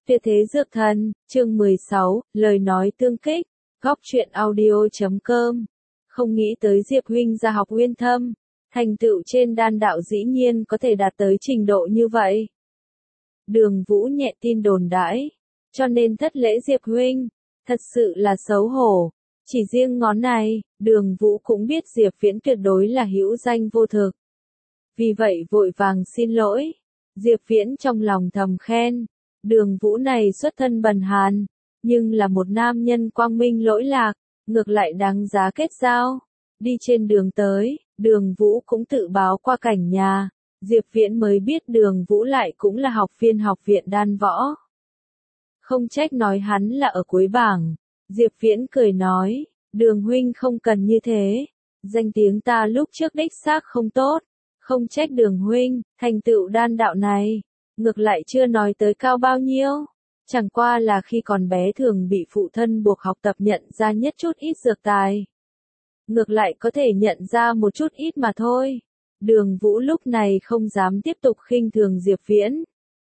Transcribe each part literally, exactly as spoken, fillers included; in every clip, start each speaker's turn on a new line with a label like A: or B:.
A: Tuyệt thế dược thần, chương mười sáu, lời nói tương kích, góc truyện audio chấm com. Không nghĩ tới Diệp huynh ra học uyên thâm, thành tựu trên đan đạo dĩ nhiên có thể đạt tới trình độ như vậy. Đường Vũ nhẹ tin đồn đãi, cho nên thất lễ Diệp huynh, thật sự là xấu hổ. Chỉ riêng ngón này, Đường Vũ cũng biết Diệp Viễn tuyệt đối là hữu danh vô thực. Vì vậy vội vàng xin lỗi. Diệp Viễn trong lòng thầm khen, Đường Vũ này xuất thân bần hàn, nhưng là một nam nhân quang minh lỗi lạc, ngược lại đáng giá kết giao. Đi trên đường tới, Đường Vũ cũng tự báo qua cảnh nhà, Diệp Viễn mới biết Đường Vũ lại cũng là học viên học viện đan võ. Không trách nói hắn là ở cuối bảng, Diệp Viễn cười nói, Đường huynh không cần như thế, danh tiếng ta lúc trước đích xác không tốt, không trách Đường huynh, thành tựu đan đạo này, ngược lại chưa nói tới cao bao nhiêu, chẳng qua là khi còn bé thường bị phụ thân buộc học tập nhận ra nhất chút ít dược tài. Ngược lại có thể nhận ra một chút ít mà thôi. Đường Vũ lúc này không dám tiếp tục khinh thường Diệp Viễn.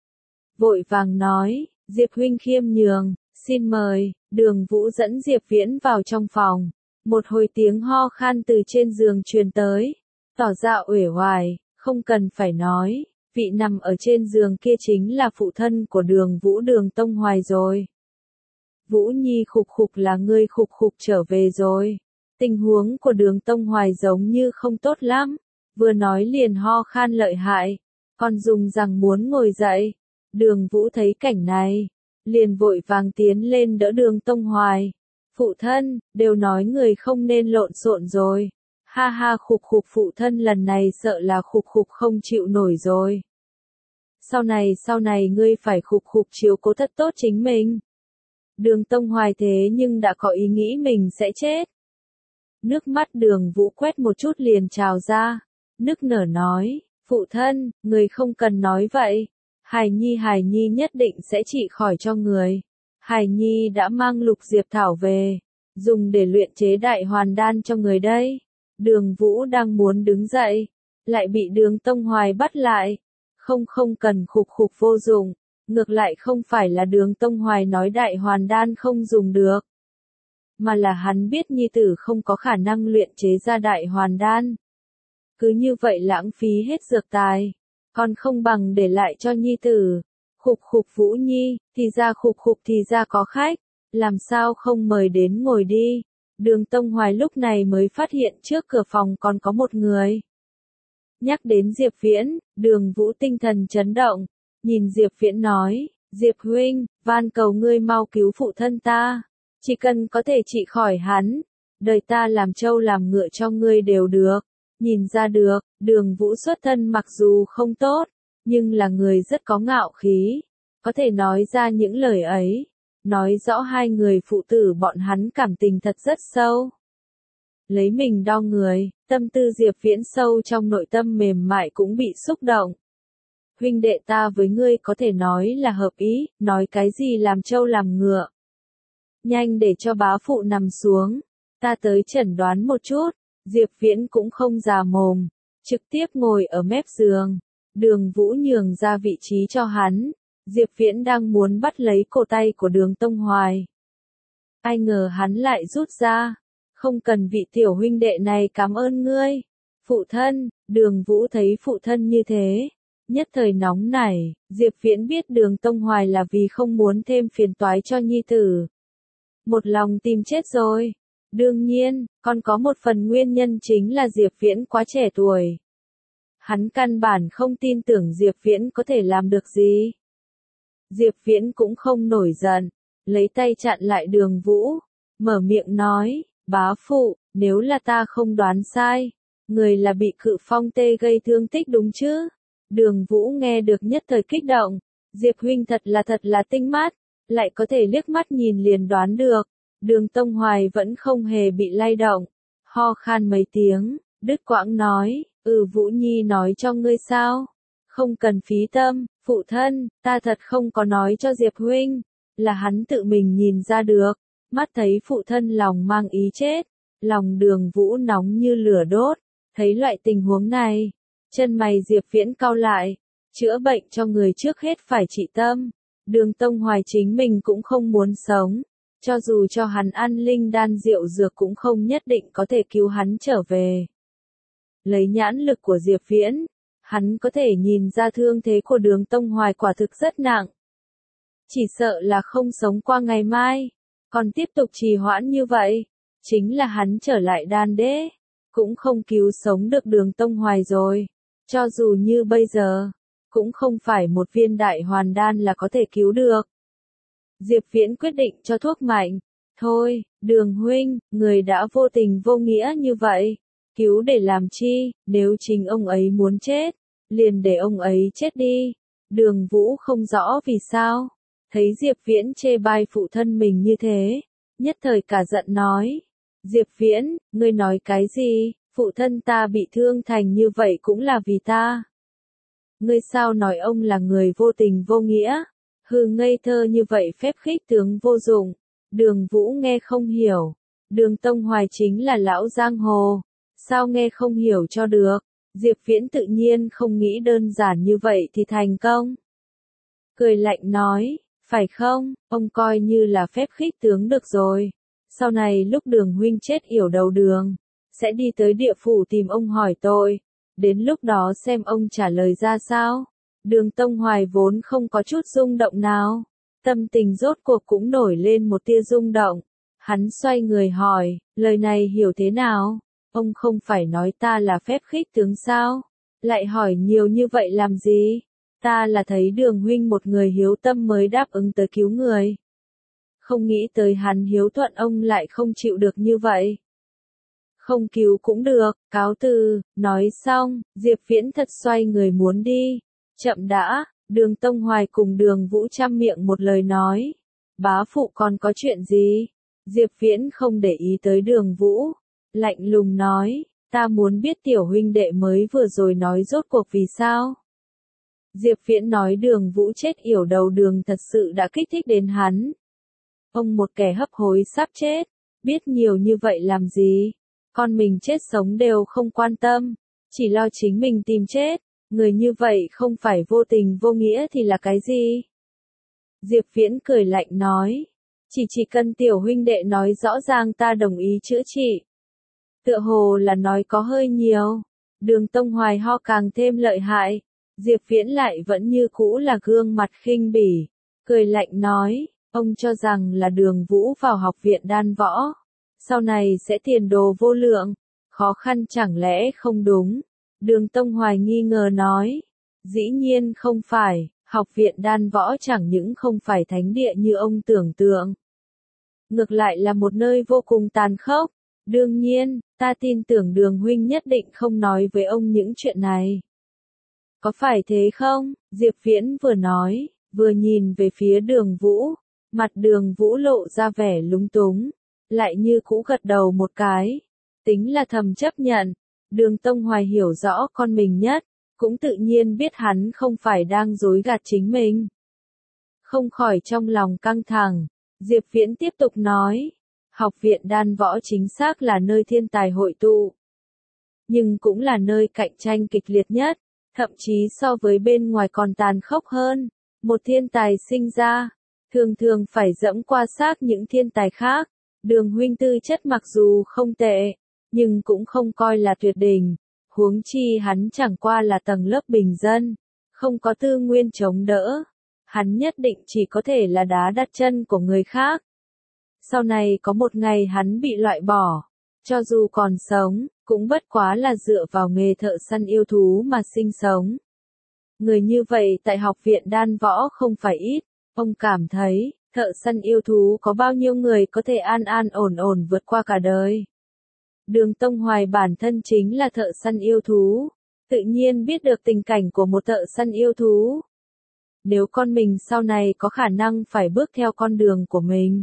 A: Vội vàng nói, Diệp huynh khiêm nhường, xin mời. Đường Vũ dẫn Diệp Viễn vào trong phòng. Một hồi tiếng ho khan từ trên giường truyền tới, tỏ ra uể oải, không cần phải nói, vị nằm ở trên giường kia chính là phụ thân của Đường Vũ Đường Tông Hoài rồi. Vũ Nhi khục khục là ngươi khục khục trở về rồi. Tình huống của Đường Tông Hoài giống như không tốt lắm, vừa nói liền ho khan lợi hại, còn dùng rằng muốn ngồi dậy. Đường Vũ thấy cảnh này, liền vội vàng tiến lên đỡ Đường Tông Hoài. Phụ thân, đều nói người không nên lộn xộn rồi. Ha ha khục khục phụ thân lần này sợ là khục khục không chịu nổi rồi. Sau này sau này ngươi phải khục khục chiếu cố thật tốt chính mình. Đường Tông Hoài thế nhưng đã có ý nghĩ mình sẽ chết. Nước mắt Đường Vũ quét một chút liền trào ra, nức nở nói, phụ thân, người không cần nói vậy. Hải Nhi Hải Nhi nhất định sẽ trị khỏi cho người. Hải Nhi đã mang lục diệp thảo về, dùng để luyện chế đại hoàn đan cho người đây. Đường Vũ đang muốn đứng dậy, lại bị Đường Tông Hoài bắt lại. Không không cần khục khục vô dụng, ngược lại không phải là Đường Tông Hoài nói đại hoàn đan không dùng được, mà là hắn biết nhi tử không có khả năng luyện chế ra đại hoàn đan. Cứ như vậy lãng phí hết dược tài, còn không bằng để lại cho nhi tử. Khục khục Vũ Nhi, thì ra khục khục thì ra có khách, làm sao không mời đến ngồi đi. Đường Tông Hoài lúc này mới phát hiện trước cửa phòng còn có một người. Nhắc đến Diệp Viễn, Đường Vũ tinh thần chấn động, nhìn Diệp Viễn nói, Diệp huynh, van cầu ngươi mau cứu phụ thân ta, chỉ cần có thể trị khỏi hắn, đời ta làm trâu làm ngựa cho ngươi đều được. Nhìn ra được, Đường Vũ xuất thân mặc dù không tốt, nhưng là người rất có ngạo khí, có thể nói ra những lời ấy, nói rõ hai người phụ tử bọn hắn cảm tình thật rất sâu. Lấy mình đo người, tâm tư Diệp Viễn sâu trong nội tâm mềm mại cũng bị xúc động. Huynh đệ ta với ngươi có thể nói là hợp ý, nói cái gì làm trâu làm ngựa. Nhanh để cho bá phụ nằm xuống, ta tới chẩn đoán một chút. Diệp Viễn cũng không già mồm, trực tiếp ngồi ở mép giường. Đường Vũ nhường ra vị trí cho hắn. Diệp Viễn đang muốn bắt lấy cổ tay của Đường Tông Hoài. Ai ngờ hắn lại rút ra. Không cần vị tiểu huynh đệ này cảm ơn ngươi. Phụ thân, Đường Vũ thấy phụ thân như thế, nhất thời nóng nảy. Diệp Viễn biết Đường Tông Hoài là vì không muốn thêm phiền toái cho nhi tử. Một lòng tìm chết rồi. Đương nhiên, còn có một phần nguyên nhân chính là Diệp Viễn quá trẻ tuổi. Hắn căn bản không tin tưởng Diệp Viễn có thể làm được gì. Diệp Viễn cũng không nổi giận, lấy tay chặn lại Đường Vũ, mở miệng nói, bá phụ, nếu là ta không đoán sai, người là bị Cự Phong tê gây thương tích đúng chứ? Đường Vũ nghe được nhất thời kích động, Diệp huynh thật là thật là tinh mắt, lại có thể liếc mắt nhìn liền đoán được. Đường Tông Hoài vẫn không hề bị lay động, ho khan mấy tiếng, đứt quãng nói, ừ Vũ Nhi nói cho ngươi sao? Không cần phí tâm, phụ thân, ta thật không có nói cho Diệp huynh, là hắn tự mình nhìn ra được, mắt thấy phụ thân lòng mang ý chết, lòng Đường Vũ nóng như lửa đốt, thấy loại tình huống này, chân mày Diệp Viễn cau lại, chữa bệnh cho người trước hết phải trị tâm. Đường Tông Hoài chính mình cũng không muốn sống. Cho dù cho hắn ăn linh đan rượu dược cũng không nhất định có thể cứu hắn trở về. Lấy nhãn lực của Diệp Viễn, hắn có thể nhìn ra thương thế của Đường Tông Hoài quả thực rất nặng. Chỉ sợ là không sống qua ngày mai, còn tiếp tục trì hoãn như vậy, chính là hắn trở lại đan đế, cũng không cứu sống được Đường Tông Hoài rồi. Cho dù như bây giờ, cũng không phải một viên đại hoàn đan là có thể cứu được. Diệp Viễn quyết định cho thuốc mạnh. Thôi, Đường huynh, người đã vô tình vô nghĩa như vậy. Cứu để làm chi, nếu chính ông ấy muốn chết, liền để ông ấy chết đi. Đường Vũ không rõ vì sao. Thấy Diệp Viễn chê bai phụ thân mình như thế, nhất thời cả giận nói. Diệp Viễn, ngươi nói cái gì, phụ thân ta bị thương thành như vậy cũng là vì ta. Ngươi sao nói ông là người vô tình vô nghĩa, hừ ngây thơ như vậy phép khích tướng vô dụng. Đường Vũ nghe không hiểu, Đường Tông Hoài chính là lão giang hồ, sao nghe không hiểu cho được. Diệp Viễn tự nhiên không nghĩ đơn giản như vậy thì thành công. Cười lạnh nói, phải không, ông coi như là phép khích tướng được rồi. Sau này lúc Đường huynh chết yểu đầu đường, sẽ đi tới địa phủ tìm ông hỏi tội. Đến lúc đó xem ông trả lời ra sao. Đường Tông Hoài vốn không có chút rung động nào. Tâm tình rốt cuộc cũng nổi lên một tia rung động. Hắn xoay người hỏi, lời này hiểu thế nào? Ông không phải nói ta là phép khích tướng sao? Lại hỏi nhiều như vậy làm gì? Ta là thấy Đường huynh một người hiếu tâm mới đáp ứng tới cứu người. Không nghĩ tới hắn hiếu thuận ông lại không chịu được như vậy. Không cứu cũng được, cáo từ. Nói xong, Diệp Viễn thật xoay người muốn đi. Chậm đã, Đường Tông Hoài cùng Đường Vũ chăm miệng một lời nói. Bá phụ còn có chuyện gì? Diệp Viễn không để ý tới Đường Vũ. Lạnh lùng nói, ta muốn biết tiểu huynh đệ mới vừa rồi nói rốt cuộc vì sao? Diệp Viễn nói Đường Vũ chết yểu đầu đường thật sự đã kích thích đến hắn. Ông một kẻ hấp hối sắp chết, biết nhiều như vậy làm gì? Con mình chết sống đều không quan tâm, chỉ lo chính mình tìm chết. Người như vậy không phải vô tình vô nghĩa thì là cái gì? Diệp Viễn cười lạnh nói, chỉ chỉ cần tiểu huynh đệ nói rõ ràng ta đồng ý chữa trị. Tựa hồ là nói có hơi nhiều. Đường Tông Hoài ho càng thêm lợi hại. Diệp Viễn lại vẫn như cũ là gương mặt khinh bỉ, cười lạnh nói, ông cho rằng là Đường Vũ vào học viện đan võ, sau này sẽ tiền đồ vô lượng, khó khăn chẳng lẽ không đúng? Đường Tông Hoài nghi ngờ nói, dĩ nhiên không phải, học viện đan võ chẳng những không phải thánh địa như ông tưởng tượng. Ngược lại là một nơi vô cùng tàn khốc, đương nhiên, ta tin tưởng Đường huynh nhất định không nói với ông những chuyện này. Có phải thế không? Diệp Viễn vừa nói, vừa nhìn về phía Đường Vũ, mặt Đường Vũ lộ ra vẻ lúng túng, lại như cũ gật đầu một cái, tính là thầm chấp nhận. Đường Tông Hoài hiểu rõ con mình nhất, cũng tự nhiên biết hắn không phải đang dối gạt chính mình. Không khỏi trong lòng căng thẳng, Diệp Viễn tiếp tục nói, học viện đan võ chính xác là nơi thiên tài hội tụ, nhưng cũng là nơi cạnh tranh kịch liệt nhất, thậm chí so với bên ngoài còn tàn khốc hơn. Một thiên tài sinh ra, thường thường phải dẫm qua xác những thiên tài khác. Đường huynh tư chất mặc dù không tệ, nhưng cũng không coi là tuyệt đỉnh, huống chi hắn chẳng qua là tầng lớp bình dân, không có tư nguyên chống đỡ, hắn nhất định chỉ có thể là đá đặt chân của người khác. Sau này có một ngày hắn bị loại bỏ, cho dù còn sống, cũng bất quá là dựa vào nghề thợ săn yêu thú mà sinh sống. Người như vậy tại học viện đan võ không phải ít, ông cảm thấy, thợ săn yêu thú có bao nhiêu người có thể an an ổn ổn vượt qua cả đời. Đường Tông Hoài bản thân chính là thợ săn yêu thú, tự nhiên biết được tình cảnh của một thợ săn yêu thú. Nếu con mình sau này có khả năng phải bước theo con đường của mình,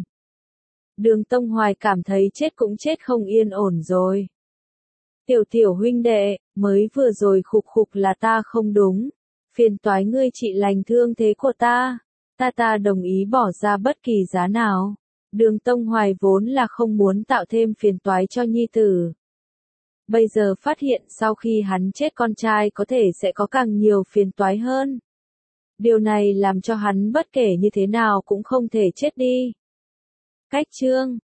A: Đường Tông Hoài cảm thấy chết cũng chết không yên ổn rồi. Tiểu tiểu huynh đệ, mới vừa rồi khục khục là ta không đúng, phiền toái ngươi trị lành thương thế của ta, ta ta đồng ý bỏ ra bất kỳ giá nào. Đường Tông Hoài vốn là không muốn tạo thêm phiền toái cho nhi tử. Bây giờ phát hiện sau khi hắn chết con trai có thể sẽ có càng nhiều phiền toái hơn. Điều này làm cho hắn bất kể như thế nào cũng không thể chết đi. Cách chương